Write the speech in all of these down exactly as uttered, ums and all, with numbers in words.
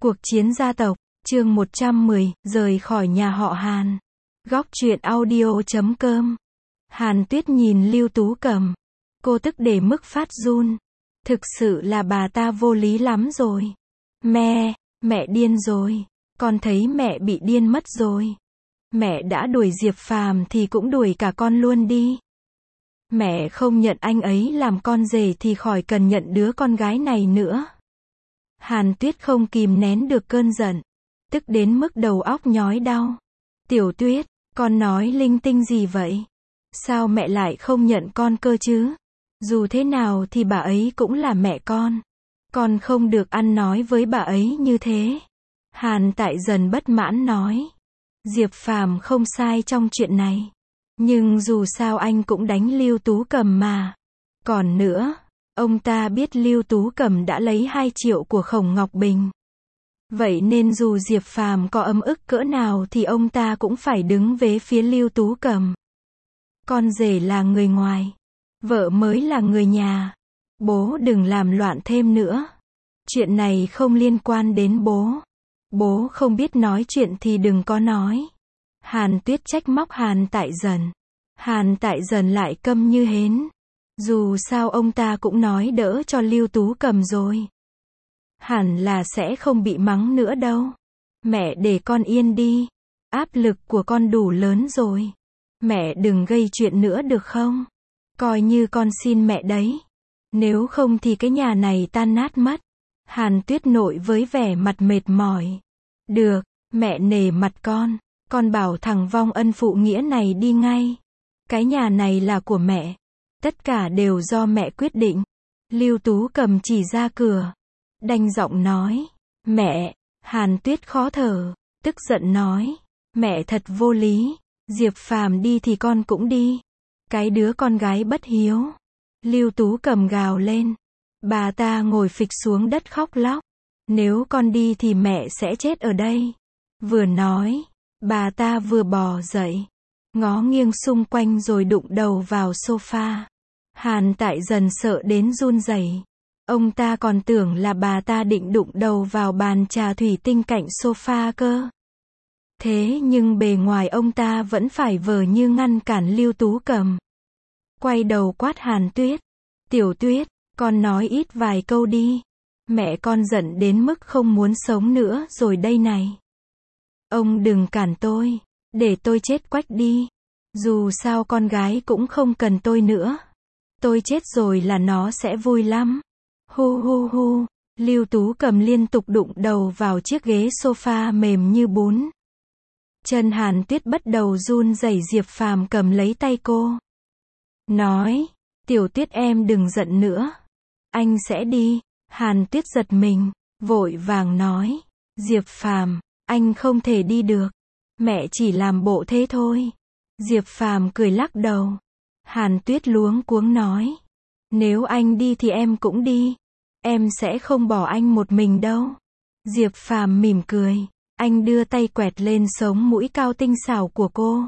Cuộc chiến gia tộc, chương một trăm mười, rời khỏi nhà họ Hàn. Góc truyện audio chấm com. Hàn Tuyết nhìn Lưu Tú Cầm. Cô tức để mức phát run. Thực sự là bà ta vô lý lắm rồi. Mẹ, mẹ điên rồi. Con thấy mẹ bị điên mất rồi. Mẹ đã đuổi Diệp Phàm thì cũng đuổi cả con luôn đi. Mẹ không nhận anh ấy làm con rể thì khỏi cần nhận đứa con gái này nữa. Hàn Tuyết không kìm nén được cơn giận, tức đến mức đầu óc nhói đau. Tiểu Tuyết, con nói linh tinh gì vậy? Sao mẹ lại không nhận con cơ chứ? Dù thế nào thì bà ấy cũng là mẹ con. Con không được ăn nói với bà ấy như thế. Hàn Tại Dần bất mãn nói. Diệp Phàm không sai trong chuyện này. Nhưng dù sao anh cũng đánh Lưu Tú Cầm mà. Còn nữa, ông ta biết Lưu Tú Cầm đã lấy hai triệu của Khổng Ngọc Bình. Vậy nên dù Diệp Phàm có ấm ức cỡ nào thì ông ta cũng phải đứng về phía Lưu Tú Cầm. Con rể là người ngoài. Vợ mới là người nhà. Bố đừng làm loạn thêm nữa. Chuyện này không liên quan đến bố. Bố không biết nói chuyện thì đừng có nói. Hàn Tuyết trách móc Hàn Tại Dần. Hàn Tại Dần lại câm như hến. Dù sao ông ta cũng nói đỡ cho Lưu Tú Cầm rồi. Hẳn là sẽ không bị mắng nữa đâu. Mẹ để con yên đi. Áp lực của con đủ lớn rồi. Mẹ đừng gây chuyện nữa được không? Coi như con xin mẹ đấy. Nếu không thì cái nhà này tan nát mất. Hàn Tuyết nội với vẻ mặt mệt mỏi. Được, mẹ nể mặt con. Con bảo thằng vong ân phụ nghĩa này đi ngay. Cái nhà này là của mẹ. Tất cả đều do mẹ quyết định. Lưu Tú Cầm chỉ ra cửa. Đanh giọng nói. Mẹ, Hàn Tuyết khó thở. Tức giận nói. Mẹ thật vô lý. Diệp Phàm đi thì con cũng đi. Cái đứa con gái bất hiếu. Lưu Tú Cầm gào lên. Bà ta ngồi phịch xuống đất khóc lóc. Nếu con đi thì mẹ sẽ chết ở đây. Vừa nói, bà ta vừa bò dậy. Ngó nghiêng xung quanh rồi đụng đầu vào sofa. Hàn Tại Dần sợ đến run rẩy. Ông ta còn tưởng là bà ta định đụng đầu vào bàn trà thủy tinh cạnh sofa cơ. Thế nhưng bề ngoài ông ta vẫn phải vờ như ngăn cản Lưu Tú Cầm. Quay đầu quát Hàn Tuyết. Tiểu Tuyết, con nói ít vài câu đi. Mẹ con giận đến mức không muốn sống nữa rồi đây này. Ông đừng cản tôi. Để tôi chết quách đi. Dù sao con gái cũng không cần tôi nữa. Tôi chết rồi là nó sẽ vui lắm. Hu hu hu. Lưu Tú Cầm liên tục đụng đầu vào chiếc ghế sofa mềm như bún. Chân Hàn Tuyết bắt đầu run rẩy. Diệp Phàm cầm lấy tay cô. Nói. Tiểu Tuyết em đừng giận nữa. Anh sẽ đi. Hàn Tuyết giật mình. Vội vàng nói. Diệp Phàm, anh không thể đi được. Mẹ chỉ làm bộ thế thôi. Diệp Phàm cười lắc đầu. Hàn Tuyết luống cuống nói. Nếu anh đi thì em cũng đi. Em sẽ không bỏ anh một mình đâu. Diệp Phàm mỉm cười. Anh đưa tay quẹt lên sống mũi cao tinh xảo của cô.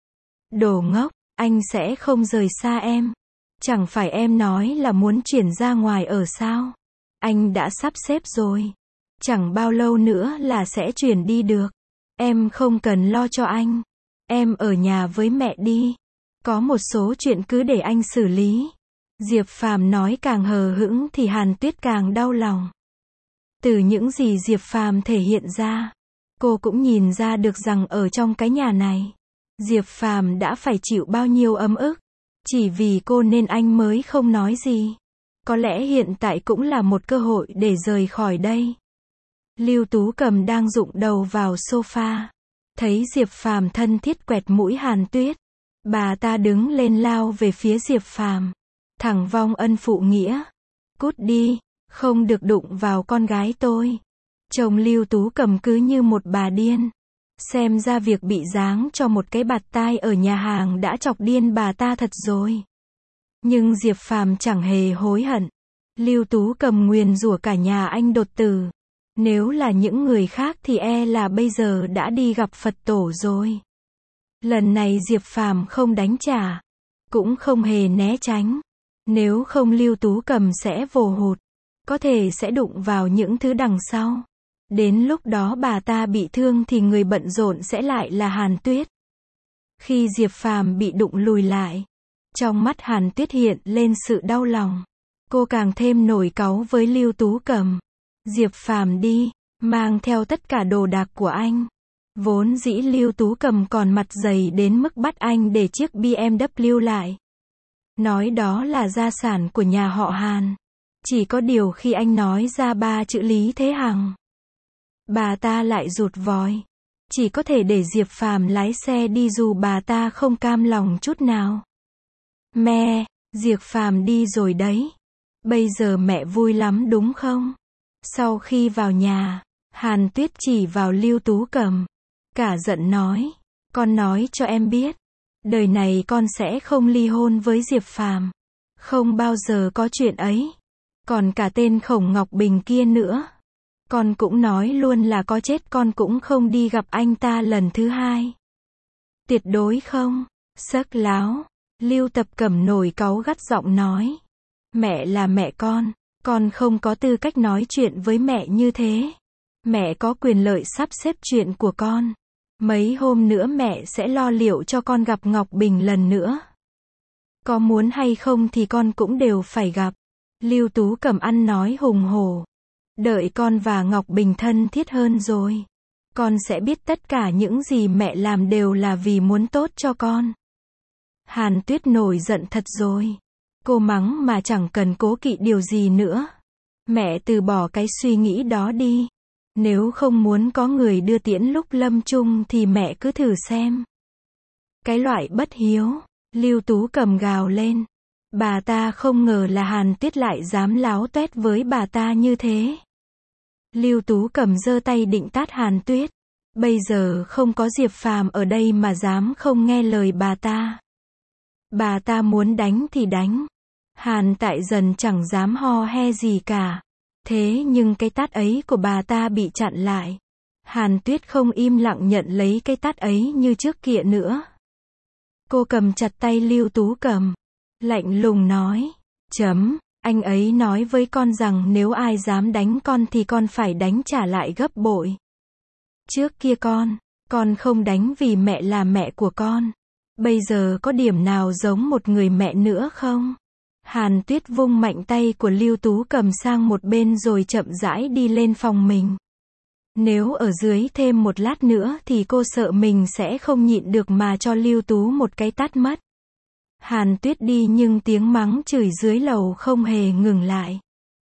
Đồ ngốc, anh sẽ không rời xa em. Chẳng phải em nói là muốn chuyển ra ngoài ở sao? Anh đã sắp xếp rồi. Chẳng bao lâu nữa là sẽ chuyển đi được. Em không cần lo cho anh. Em ở nhà với mẹ đi. Có một số chuyện cứ để anh xử lý. Diệp Phàm nói càng hờ hững thì Hàn Tuyết càng đau lòng. Từ những gì Diệp Phàm thể hiện ra, cô cũng nhìn ra được rằng ở trong cái nhà này, Diệp Phàm đã phải chịu bao nhiêu ấm ức. Chỉ vì cô nên anh mới không nói gì. Có lẽ hiện tại cũng là một cơ hội để rời khỏi đây. Lưu Tú Cầm đang rụng đầu vào sofa. Thấy Diệp Phàm thân thiết quẹt mũi Hàn Tuyết. Bà ta đứng lên lao về phía Diệp Phàm. Thằng vong ân phụ nghĩa. Cút đi, không được đụng vào con gái tôi. Chồng Lưu Tú Cầm cứ như một bà điên. Xem ra việc bị giáng cho một cái bạt tai ở nhà hàng đã chọc điên bà ta thật rồi. Nhưng Diệp Phàm chẳng hề hối hận. Lưu Tú Cầm nguyền rủa cả nhà anh đột tử. Nếu là những người khác thì e là bây giờ đã đi gặp Phật tổ rồi. Lần này Diệp Phàm không đánh trả. Cũng không hề né tránh. Nếu không Lưu Tú Cầm sẽ vồ hụt. Có thể sẽ đụng vào những thứ đằng sau. Đến lúc đó bà ta bị thương thì người bận rộn sẽ lại là Hàn Tuyết. Khi Diệp Phàm bị đụng lùi lại, trong mắt Hàn Tuyết hiện lên sự đau lòng. Cô càng thêm nổi cáu với Lưu Tú Cầm. Diệp Phàm đi, mang theo tất cả đồ đạc của anh. Vốn dĩ Lưu Tú Cầm còn mặt dày đến mức bắt anh để chiếc bê em vê lại. Nói đó là gia sản của nhà họ Hàn. Chỉ có điều khi anh nói ra ba chữ Lý Thế Hằng, bà ta lại rụt vòi. Chỉ có thể để Diệp Phàm lái xe đi dù bà ta không cam lòng chút nào. Mẹ, Diệp Phàm đi rồi đấy. Bây giờ mẹ vui lắm đúng không? Sau khi vào nhà, Hàn Tuyết chỉ vào Lưu Tú Cầm, cả giận nói, con nói cho em biết, đời này con sẽ không ly hôn với Diệp Phàm. Không bao giờ có chuyện ấy. Còn cả tên Khổng Ngọc Bình kia nữa. Con cũng nói luôn là có chết con cũng không đi gặp anh ta lần thứ hai. Tuyệt đối không. Sấc láo. Lưu Tập Cẩm nổi cáu gắt giọng nói. Mẹ là mẹ con. Con không có tư cách nói chuyện với mẹ như thế. Mẹ có quyền lợi sắp xếp chuyện của con. Mấy hôm nữa mẹ sẽ lo liệu cho con gặp Ngọc Bình lần nữa. Có muốn hay không thì con cũng đều phải gặp. Lưu Tú Cầm ăn nói hùng hổ. Đợi con và Ngọc Bình thân thiết hơn rồi, con sẽ biết tất cả những gì mẹ làm đều là vì muốn tốt cho con. Hàn Tuyết nổi giận thật rồi. Cô mắng mà chẳng cần cố kỵ điều gì nữa. Mẹ từ bỏ cái suy nghĩ đó đi. Nếu không muốn có người đưa tiễn lúc lâm chung thì mẹ cứ thử xem. Cái loại bất hiếu. Lưu Tú Cầm gào lên. Bà ta không ngờ là Hàn Tuyết lại dám láo tuét với bà ta như thế. Lưu Tú Cầm giơ tay định tát Hàn Tuyết. Bây giờ không có Diệp Phàm ở đây mà dám không nghe lời bà ta. Bà ta muốn đánh thì đánh. Hàn Tại Dần chẳng dám ho he gì cả. Thế nhưng cái tát ấy của bà ta bị chặn lại. Hàn Tuyết không im lặng nhận lấy cái tát ấy như trước kia nữa. Cô cầm chặt tay Lưu Tú Cầm, lạnh lùng nói, chấm, anh ấy nói với con rằng nếu ai dám đánh con thì con phải đánh trả lại gấp bội. Trước kia con, con không đánh vì mẹ là mẹ của con. Bây giờ có điểm nào giống một người mẹ nữa không? Hàn Tuyết vung mạnh tay của Lưu Tú Cầm sang một bên rồi chậm rãi đi lên phòng mình. Nếu ở dưới thêm một lát nữa thì cô sợ mình sẽ không nhịn được mà cho Lưu Tú một cái tát mất. Hàn Tuyết đi nhưng tiếng mắng chửi dưới lầu không hề ngừng lại.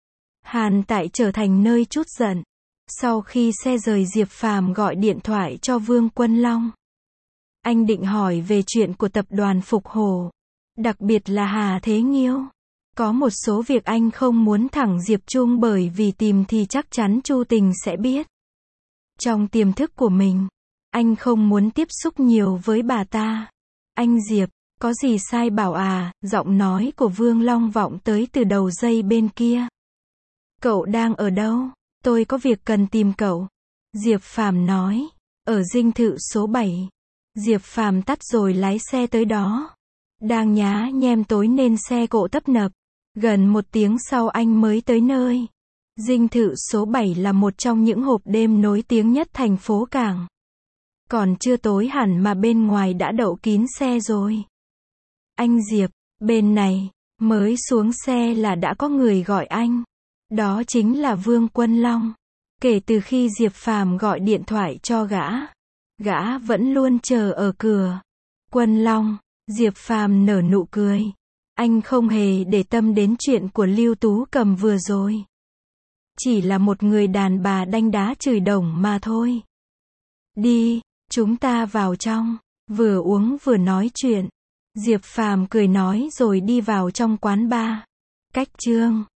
Hàn Tại trở thành nơi trút giận. Sau khi xe rời, Diệp Phàm gọi điện thoại cho Vương Quân Long. Anh định hỏi về chuyện của tập đoàn Phục Hồ, đặc biệt là Hà Thế Nghiêu. Có một số việc anh không muốn thẳng Diệp Trung bởi vì tìm thì chắc chắn Chu Tình sẽ biết. Trong tiềm thức của mình, anh không muốn tiếp xúc nhiều với bà ta. Anh Diệp, có gì sai bảo à? Giọng nói của Vương Long vọng tới từ đầu dây bên kia. Cậu đang ở đâu? Tôi có việc cần tìm cậu. Diệp Phàm nói. Ở dinh thự số bảy. Diệp Phàm tắt rồi lái xe tới đó. Đang nhá nhem tối nên xe cộ tấp nập. Gần một tiếng sau anh mới tới nơi. Dinh thự số bảy là một trong những hộp đêm nổi tiếng nhất thành phố Cảng. Còn chưa tối hẳn mà bên ngoài đã đậu kín xe rồi. Anh Diệp, bên này, mới xuống xe là đã có người gọi anh. Đó chính là Vương Quân Long. Kể từ khi Diệp Phàm gọi điện thoại cho gã, gã vẫn luôn chờ ở cửa. Quân Long, Diệp Phàm nở nụ cười. Anh không hề để tâm đến chuyện của Lưu Tú Cầm vừa rồi. Chỉ là một người đàn bà đanh đá chửi đồng mà thôi. Đi, chúng ta vào trong. Vừa uống vừa nói chuyện. Diệp Phàm cười nói rồi đi vào trong quán bar. Cách chương